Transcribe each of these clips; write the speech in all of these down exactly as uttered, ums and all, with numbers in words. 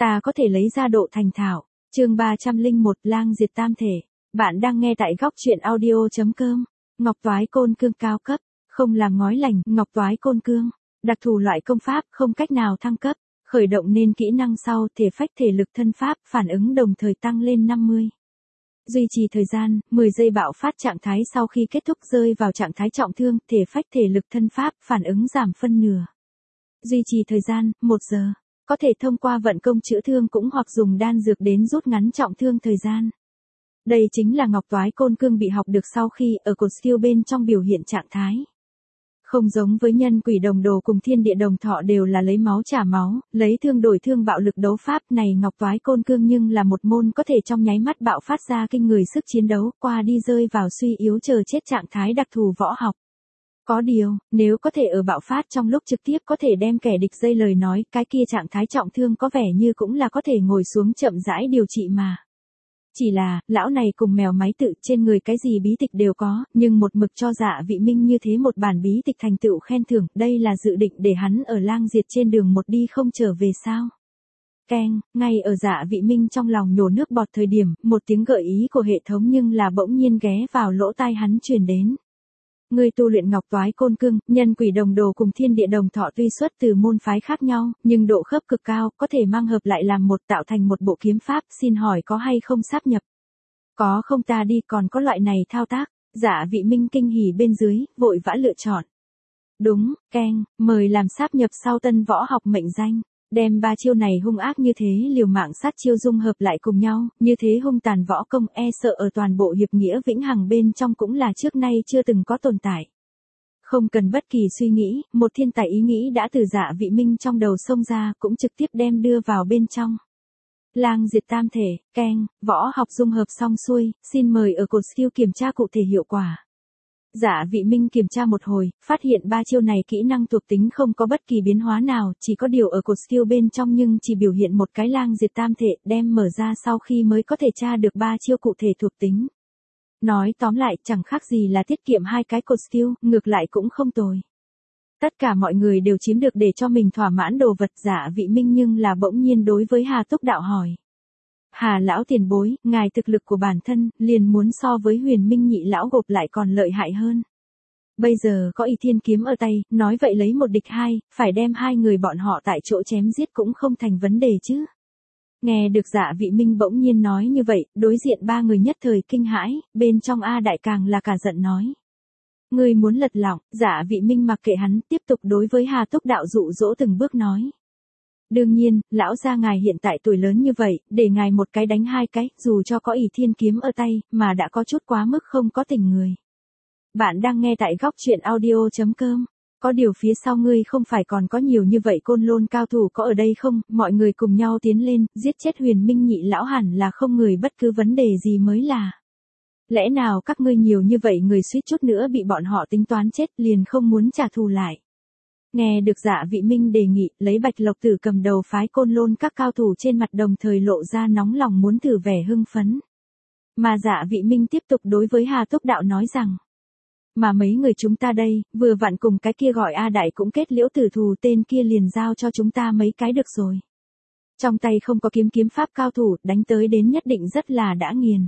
Ta có thể lấy ra độ thành thạo. Chương ba trăm lẻ một Lang diệt tam thể. Bạn đang nghe tại góc truyện audio chấm com. Ngọc toái côn cương cao cấp, không làm ngói lành, ngọc toái côn cương. Đặc thù loại công pháp không cách nào thăng cấp, khởi động nên kỹ năng sau thể phách thể lực thân pháp phản ứng đồng thời tăng lên năm mươi. Duy trì thời gian, mười giây bạo phát trạng thái sau khi kết thúc rơi vào trạng thái trọng thương, thể phách thể lực thân pháp phản ứng giảm phân nửa. Duy trì thời gian, một giờ. Có thể thông qua vận công chữa thương cũng hoặc dùng đan dược đến rút ngắn trọng thương thời gian. Đây chính là ngọc toái côn cương bị học được sau khi ở cột skill bên trong biểu hiện trạng thái. Không giống với nhân quỷ đồng đồ cùng thiên địa đồng thọ đều là lấy máu trả máu, lấy thương đổi thương bạo lực đấu pháp này ngọc toái côn cương nhưng là một môn có thể trong nháy mắt bạo phát ra kinh người sức chiến đấu qua đi rơi vào suy yếu chờ chết trạng thái đặc thù võ học. Có điều, nếu có thể ở bạo phát trong lúc trực tiếp có thể đem kẻ địch dây lời nói, cái kia trạng thái trọng thương có vẻ như cũng là có thể ngồi xuống chậm rãi điều trị mà. Chỉ là, lão này cùng mèo máy tự trên người cái gì bí tịch đều có, nhưng một mực cho Dạ Vị Minh như thế một bản bí tịch thành tựu khen thưởng, đây là dự định để hắn ở lang diệt trên đường một đi không trở về sao. Keng, ngay ở Dạ Vị Minh trong lòng nhổ nước bọt thời điểm, một tiếng gợi ý của hệ thống nhưng là bỗng nhiên ghé vào lỗ tai hắn truyền đến. Người tu luyện ngọc toái côn cương, nhân quỷ đồng đồ cùng thiên địa đồng thọ tuy xuất từ môn phái khác nhau, nhưng độ khớp cực cao, có thể mang hợp lại làm một tạo thành một bộ kiếm pháp, xin hỏi có hay không sáp nhập? Có không ta đi còn có loại này thao tác, Dạ Vị Minh kinh hỉ bên dưới, vội vã lựa chọn. Đúng, keng, mời làm sáp nhập sau tân võ học mệnh danh. Đem ba chiêu này hung ác như thế liều mạng sát chiêu dung hợp lại cùng nhau, như thế hung tàn võ công e sợ ở toàn bộ hiệp nghĩa vĩnh hằng bên trong cũng là trước nay chưa từng có tồn tại. Không cần bất kỳ suy nghĩ, một thiên tài ý nghĩ đã từ Dạ Vị Minh trong đầu xông ra cũng trực tiếp đem đưa vào bên trong. Lang diệt tam thể, keng, võ học dung hợp xong xuôi, xin mời ở cột skill kiểm tra cụ thể hiệu quả. Dạ Vị Minh kiểm tra một hồi, phát hiện ba chiêu này kỹ năng thuộc tính không có bất kỳ biến hóa nào, chỉ có điều ở cột skill bên trong nhưng chỉ biểu hiện một cái lang diệt tam thể, đem mở ra sau khi mới có thể tra được ba chiêu cụ thể thuộc tính. Nói tóm lại, chẳng khác gì là tiết kiệm hai cái cột skill, ngược lại cũng không tồi. Tất cả mọi người đều chiếm được để cho mình thỏa mãn đồ vật. Dạ Vị Minh nhưng là bỗng nhiên đối với Hà Túc Đạo hỏi. Hà lão tiền bối, ngài thực lực của bản thân, liền muốn so với Huyền Minh nhị lão gộp lại còn lợi hại hơn. Bây giờ có Y Thiên kiếm ở tay, nói vậy lấy một địch hai, phải đem hai người bọn họ tại chỗ chém giết cũng không thành vấn đề chứ. Nghe được Dạ Vị Minh bỗng nhiên nói như vậy, đối diện ba người nhất thời kinh hãi, bên trong A Đại càng là cả giận nói. Người muốn lật lọng, Dạ Vị Minh mặc kệ hắn, tiếp tục đối với Hà Túc Đạo dụ dỗ từng bước nói. Đương nhiên, lão gia ngài hiện tại tuổi lớn như vậy, để ngài một cái đánh hai cái, dù cho có Y Thiên kiếm ở tay, mà đã có chút quá mức không có tình người. Bạn đang nghe tại góc truyện audio chấm com. Có điều phía sau ngươi không phải còn có nhiều như vậy côn lôn cao thủ có ở đây không, mọi người cùng nhau tiến lên, giết chết Huyền Minh nhị lão hẳn là không người bất cứ vấn đề gì mới là. Lẽ nào các ngươi nhiều như vậy người suýt chút nữa bị bọn họ tính toán chết liền không muốn trả thù lại. Nghe được Dạ Vị Minh đề nghị, lấy Bạch Lộc Tử cầm đầu phái côn lôn các cao thủ trên mặt đồng thời lộ ra nóng lòng muốn thử vẻ hưng phấn. Mà Dạ Vị Minh tiếp tục đối với Hà Túc Đạo nói rằng. Mà mấy người chúng ta đây, vừa vặn cùng cái kia gọi A Đại cũng kết liễu tử thù tên kia liền giao cho chúng ta mấy cái được rồi. Trong tay không có kiếm kiếm pháp cao thủ, đánh tới đến nhất định rất là đã nghiền.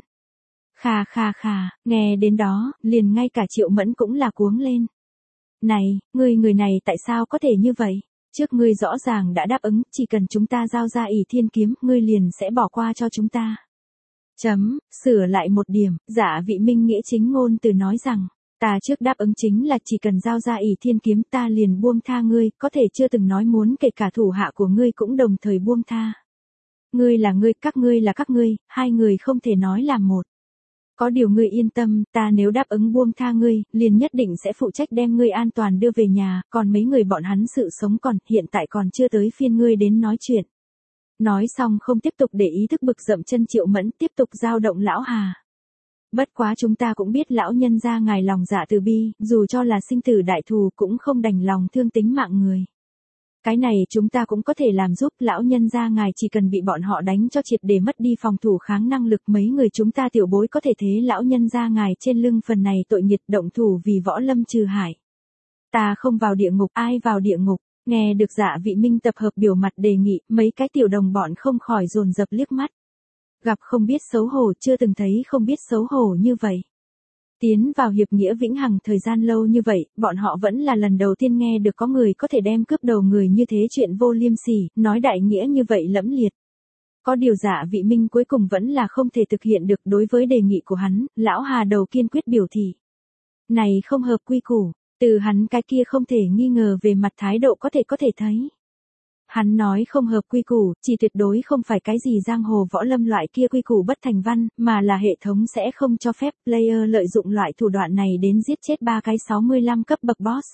Khà khà khà, nghe đến đó, liền ngay cả Triệu Mẫn cũng là cuống lên. Này, ngươi người này tại sao có thể như vậy? Trước ngươi rõ ràng đã đáp ứng, chỉ cần chúng ta giao ra Y Thiên kiếm, ngươi liền sẽ bỏ qua cho chúng ta. Chấm, sửa lại một điểm, Dạ Vị Minh nghĩa chính ngôn từ nói rằng, ta trước đáp ứng chính là chỉ cần giao ra Y Thiên kiếm ta liền buông tha ngươi, có thể chưa từng nói muốn kể cả thủ hạ của ngươi cũng đồng thời buông tha. Ngươi là ngươi, các ngươi là các ngươi, hai người không thể nói là một. Có điều ngươi yên tâm, ta nếu đáp ứng buông tha ngươi, liền nhất định sẽ phụ trách đem ngươi an toàn đưa về nhà, còn mấy người bọn hắn sự sống còn, hiện tại còn chưa tới phiên ngươi đến nói chuyện. Nói xong không tiếp tục để ý thức bực dậm chân Triệu Mẫn, tiếp tục giao động lão Hà. Bất quá chúng ta cũng biết lão nhân gia ngài lòng dạ từ bi, dù cho là sinh tử đại thù cũng không đành lòng thương tính mạng người. Cái này chúng ta cũng có thể làm giúp, lão nhân gia ngài chỉ cần bị bọn họ đánh cho triệt để mất đi phòng thủ kháng năng lực, mấy người chúng ta tiểu bối có thể thế lão nhân gia ngài trên lưng phần này tội nghiệt động thủ vì võ lâm trừ hại. Ta không vào địa ngục, ai vào địa ngục? Nghe được Dạ Vị Minh tập hợp biểu mặt đề nghị, mấy cái tiểu đồng bọn không khỏi dồn dập liếc mắt. Gặp không biết xấu hổ, chưa từng thấy không biết xấu hổ như vậy. Tiến vào hiệp nghĩa vĩnh hằng thời gian lâu như vậy, bọn họ vẫn là lần đầu tiên nghe được có người có thể đem cướp đầu người như thế, chuyện vô liêm sỉ, nói đại nghĩa như vậy lẫm liệt. Có điều Dạ Vị Minh cuối cùng vẫn là không thể thực hiện được. Đối với đề nghị của hắn, lão Hà Đầu kiên quyết biểu thị. Này không hợp quy củ, từ hắn cái kia không thể nghi ngờ về mặt thái độ có thể có thể thấy. Hắn nói không hợp quy củ, chỉ tuyệt đối không phải cái gì giang hồ võ lâm loại kia quy củ bất thành văn, mà là hệ thống sẽ không cho phép player lợi dụng loại thủ đoạn này đến giết chết ba cái sáu mươi lăm cấp bậc boss.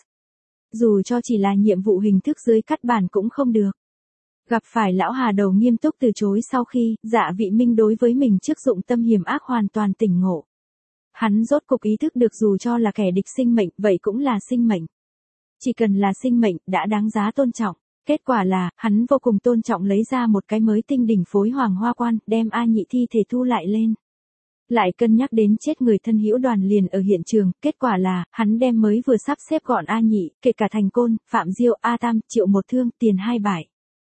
Dù cho chỉ là nhiệm vụ hình thức dưới cắt bản cũng không được. Gặp phải lão Hà Đầu nghiêm túc từ chối sau khi, Dạ Vị Minh đối với mình trước dụng tâm hiểm ác hoàn toàn tỉnh ngộ. Hắn rốt cục ý thức được dù cho là kẻ địch sinh mệnh, vậy cũng là sinh mệnh. Chỉ cần là sinh mệnh, đã đáng giá tôn trọng. Kết quả là, hắn vô cùng tôn trọng lấy ra một cái mới tinh đỉnh phối hoàng hoa quan, đem A Nhị thi thể thu lại lên. Lại cân nhắc đến chết người thân hữu Đoàn liền ở hiện trường, kết quả là, hắn đem mới vừa sắp xếp gọn A Nhị, kể cả Thành Côn, Phạm Diêu, A Tam, Triệu Một Thương, tiền hai bại.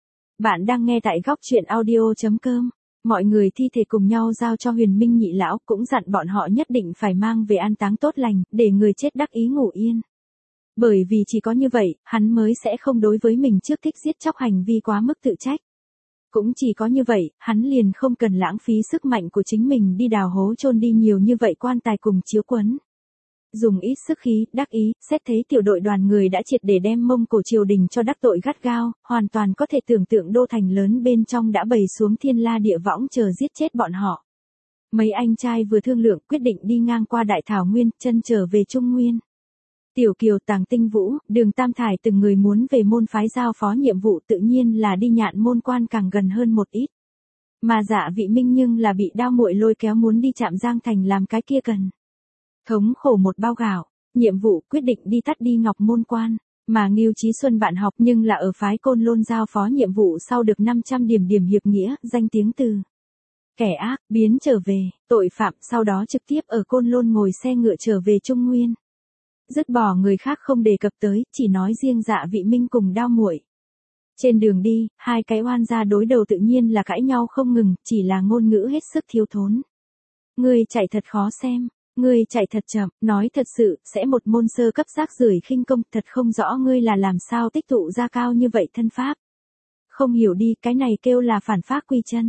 Bạn đang nghe tại góc truyện audio chấm com. Mọi người thi thể cùng nhau giao cho Huyền Minh nhị lão, cũng dặn bọn họ nhất định phải mang về an táng tốt lành, để người chết đắc ý ngủ yên. Bởi vì chỉ có như vậy, hắn mới sẽ không đối với mình trước thích giết chóc hành vi quá mức tự trách. Cũng chỉ có như vậy, hắn liền không cần lãng phí sức mạnh của chính mình đi đào hố chôn đi nhiều như vậy quan tài cùng chiếu quấn. Dùng ít sức khí, đắc ý, xét thấy tiểu đội đoàn người đã triệt để đem Mông Cổ triều đình cho đắc tội gắt gao, hoàn toàn có thể tưởng tượng đô thành lớn bên trong đã bày xuống thiên la địa võng chờ giết chết bọn họ. Mấy anh trai vừa thương lượng quyết định đi ngang qua Đại Thảo Nguyên, chân trở về Trung Nguyên. Tiểu Kiều, Tàng Tinh Vũ, Đường Tam Thải từng người muốn về môn phái giao phó nhiệm vụ, tự nhiên là đi Nhạn Môn Quan càng gần hơn một ít. Mà Dạ Vị Minh nhưng là bị Đao Muội lôi kéo muốn đi Trạm Giang Thành làm cái kia cần. Thống khổ một bao gạo, nhiệm vụ quyết định đi tắt đi Ngọc Môn Quan, mà Ngưu Chí Xuân bạn học nhưng là ở phái Côn Lôn giao phó nhiệm vụ sau được năm trăm điểm điểm hiệp nghĩa, danh tiếng từ kẻ ác biến trở về tội phạm, sau đó trực tiếp ở Côn Lôn ngồi xe ngựa trở về Trung Nguyên. Dứt bỏ người khác không đề cập tới, chỉ nói riêng Dạ Vị Minh cùng Đao Muội. Trên đường đi, hai cái oan gia đối đầu tự nhiên là cãi nhau không ngừng, chỉ là ngôn ngữ hết sức thiếu thốn. Ngươi chạy thật khó xem, ngươi chạy thật chậm, nói thật sự, sẽ một môn sơ cấp rác rưởi khinh công, thật không rõ ngươi là làm sao tích tụ ra cao như vậy thân pháp. Không hiểu đi, cái này kêu là phản pháp quy chân.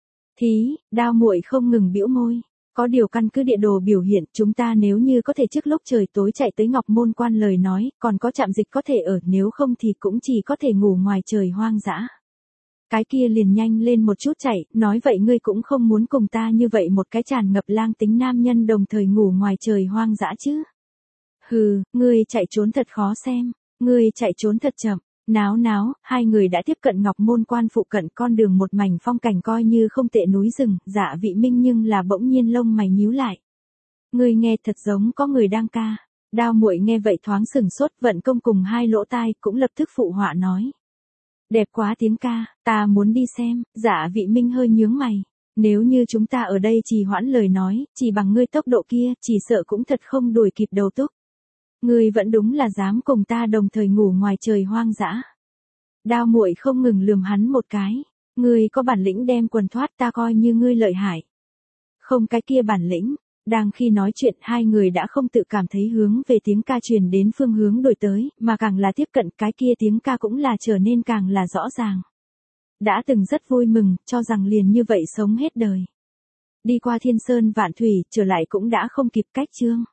Thí, Đao Muội không ngừng bĩu môi. Có điều căn cứ địa đồ biểu hiện, chúng ta nếu như có thể trước lúc trời tối chạy tới Ngọc Môn Quan lời nói, còn có trạm dịch có thể ở, nếu không thì cũng chỉ có thể ngủ ngoài trời hoang dã. Cái kia liền nhanh lên một chút chạy, nói vậy ngươi cũng không muốn cùng ta như vậy một cái tràn ngập lang tính nam nhân đồng thời ngủ ngoài trời hoang dã chứ. Hừ, ngươi chạy trốn thật khó xem, ngươi chạy trốn thật chậm. Náo náo, hai người đã tiếp cận Ngọc Môn Quan phụ cận, con đường một mảnh phong cảnh coi như không tệ, núi rừng. Dạ Vị Minh nhưng là bỗng nhiên lông mày nhíu lại. Ngươi nghe thật giống có người đang ca. Đao Muội nghe vậy thoáng sừng sốt, vận công cùng hai lỗ tai, cũng lập tức phụ họa nói. Đẹp quá tiếng ca, ta muốn đi xem. Dạ Vị Minh hơi nhướng mày. Nếu như chúng ta ở đây trì hoãn lời nói, chỉ bằng ngươi tốc độ kia, chỉ sợ cũng thật không đuổi kịp đầu túc. Ngươi vẫn đúng là dám cùng ta đồng thời ngủ ngoài trời hoang dã. Đao Muội không ngừng lườm hắn một cái. Ngươi có bản lĩnh đem quần thoát, ta coi như ngươi lợi hại. Không cái kia bản lĩnh. Đang khi nói chuyện, hai người đã không tự cảm thấy hướng về tiếng ca truyền đến phương hướng đổi tới, mà càng là tiếp cận cái kia tiếng ca cũng là trở nên càng là rõ ràng. Đã từng rất vui mừng, cho rằng liền như vậy sống hết đời. Đi qua thiên sơn vạn thủy, trở lại cũng đã không kịp cách chương.